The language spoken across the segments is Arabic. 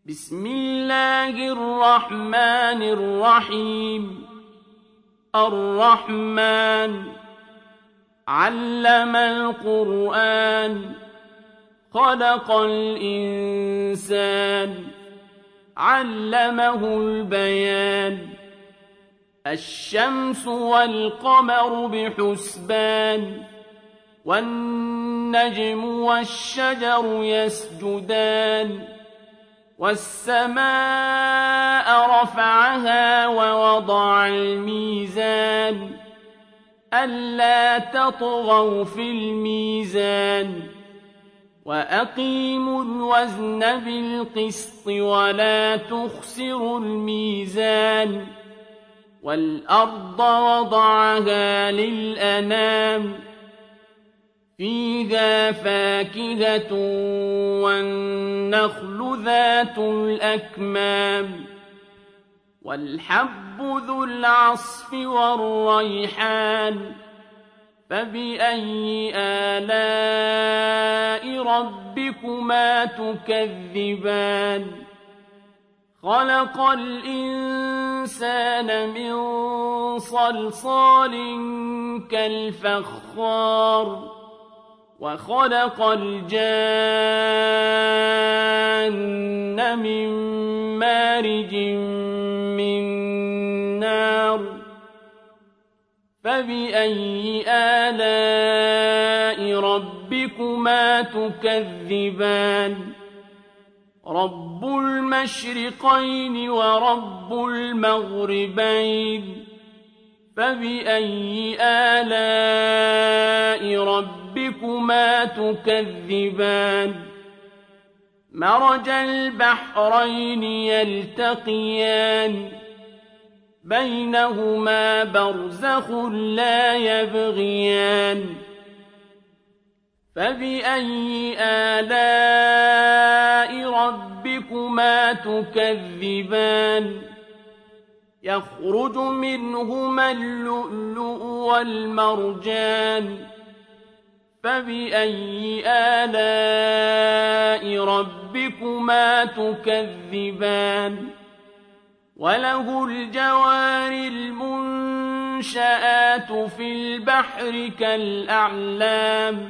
بسم الله الرحمن الرحيم. الرحمن علم القرآن خلق الإنسان علمه البيان. الشمس والقمر بحسبان والنجم والشجر يسجدان. والسماء رفعها ووضع الميزان ألا تطغوا في الميزان وأقيموا الوزن بالقسط ولا تخسروا الميزان. والأرض وضعها للأنام فيها فاكهة والنخل ذات الأكمام والحب ذو العصف والريحان. فبأي آلاء ربكما تكذبان؟ خلق الإنسان من صلصال كالفخار وخلق الجان من مارج من نار. فبأي آلاء ربكما تكذبان؟ رب المشرقين ورب المغربين. فبأي آلاء ربكما تكذبان؟ مرج البحرين يلتقيان بينهما برزخ لا يبغيان. فبأي آلاء ربكما تكذبان؟ يخرج منهما اللؤلؤ والمرجان. فبأي آلاء ربكما تكذبان؟ وله الجوار المنشآت في البحر كالأعلام.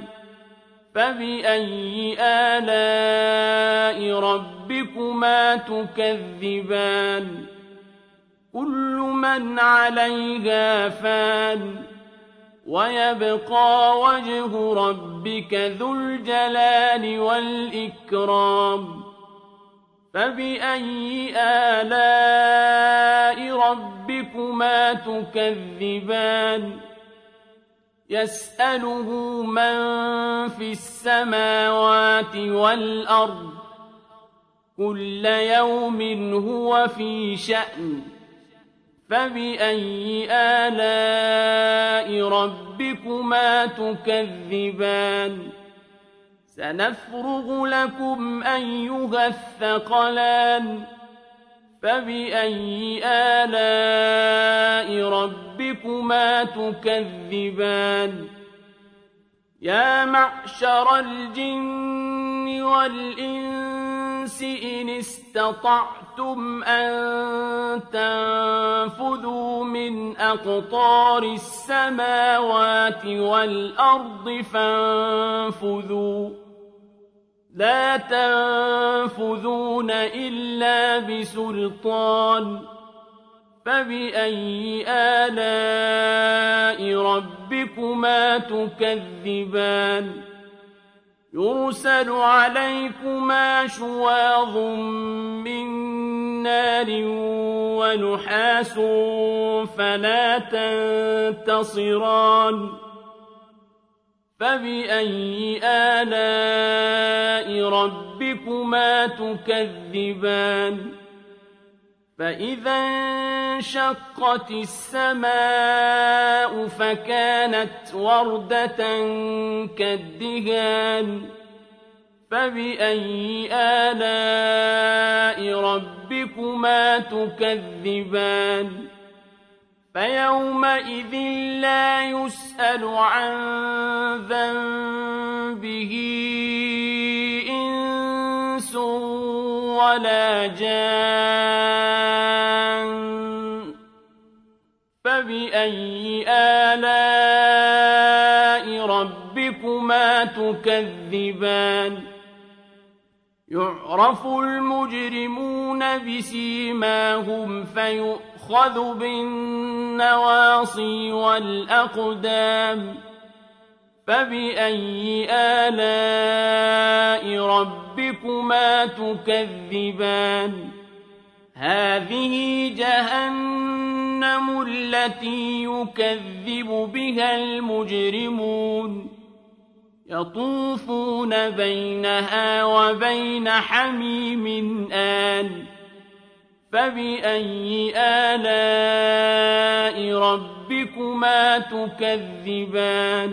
فبأي آلاء ربكما تكذبان؟ كل من عليها فان ويبقى وجه ربك ذو الجلال والإكرام. فبأي آلاء ربكما تكذبان؟ يسأله من في السماوات والأرض كل يوم هو في شأن. فبأي آلاء ربكما تكذبان؟ سنفرغ لكم أيها الثقلان. فبأي آلاء ربكما تكذبان؟ يا معشر الجن والإنس إن استطعتم أن تنفذوا من أقطار السماوات والأرض فانفذوا لا تنفذون إلا بسلطان. فبأي آلاء ربكما تكذبان؟ يرسل عليكما شواظ من نار ونحاس فلا تنتصران. فبأي آلاء ربكما تكذبان؟ فإذا انشقت السماء فكانت وردة كالدهان. فبأي آلاء ربكما تكذبان؟ فيومئذ لا يسأل عن ذنبه إنس ولا جان فبأي آلاء ربكما تكذبان يعرف المجرمون بسيماهم فيؤخذ بالنواصي والأقدام فبأي آلاء ربكما تكذبان هذه جهنم التي يكذب بها المجرمون يطوفون بينها وبين حميم آن فبأي آلاء ربكما تكذبان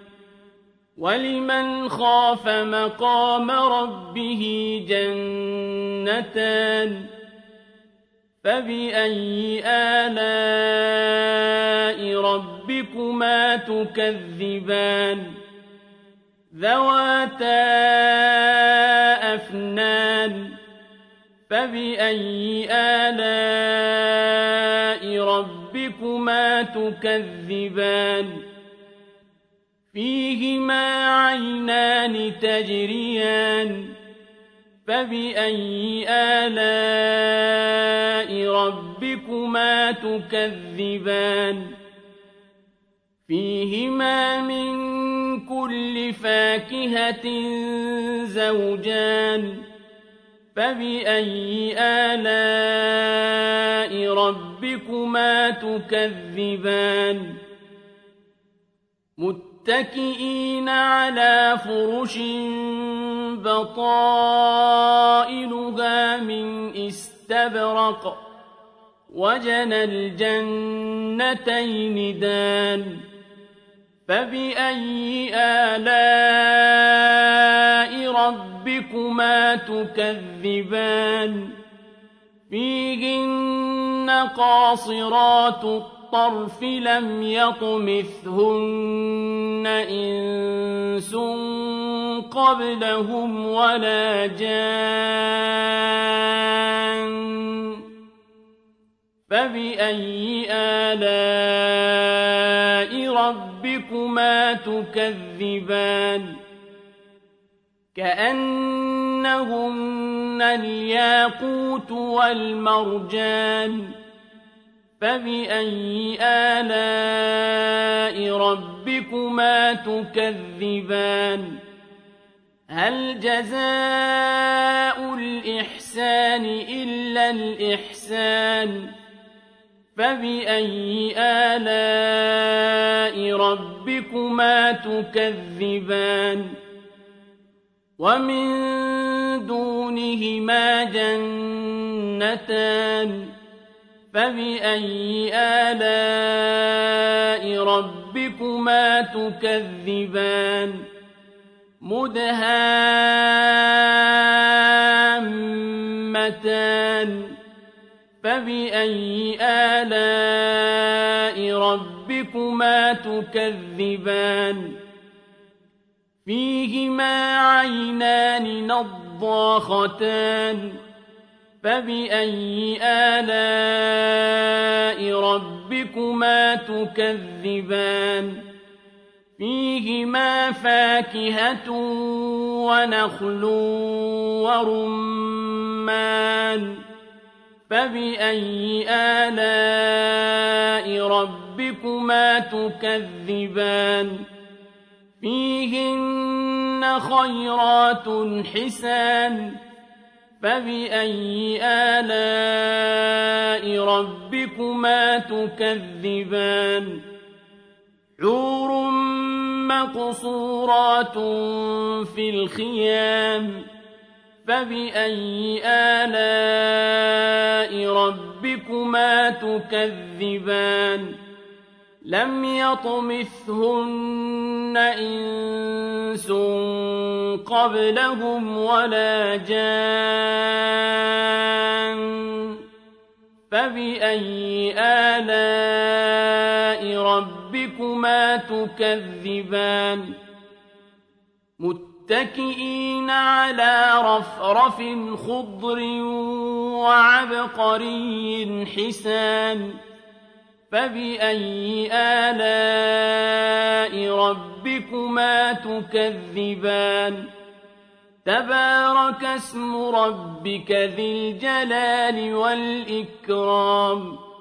ولمن خاف مقام ربه جنتان فبأي آلاء ربكما تكذبان ذواتا أفنان فبأي آلاء ربكما تكذبان فيهما عينان تجريان فبأي آلاء ربكما تكذبان فيهما من كل فاكهة زوجان فبأي آلاء ربكما تكذبان متكئين على فرش بطائنها من استبرق وجنى الجنتين دان فبأي آلاء ربكما تكذبان فيهن قاصرات الطرف لم يطمثهن إنس قبلهم ولا جان فبأي آلاء ربكما تكذبان كأنهن الياقوت والمرجان فبأي آلاء ربكما تكذبان هل جزاء الإحسان إلا الإحسان فبأي آلاء ربكما تكذبان ومن دونهما جنتان فبأي آلاء ربكما تكذبان مدهامتان فبأي آلاء ربكما تكذبان فيهما عينان نضاختان فبأي آلاء ربكما تكذبان فيهما فاكهة ونخل ورمان فبأي آلاء ربكما تكذبان فيهن خيرات حسان فبأي آلاء ربكما تكذبان حور مقصورات في الخيام فبأي آلاء ربكما تكذبان لم يطمثهن إنس قبلهم ولا جان فبأي آلاء ربكما تكذبان متكئين على رفرف خضر وعبقري حسان فبأي آلاء ربكما تكذبان تبارك اسم ربك ذي الجلال والإكرام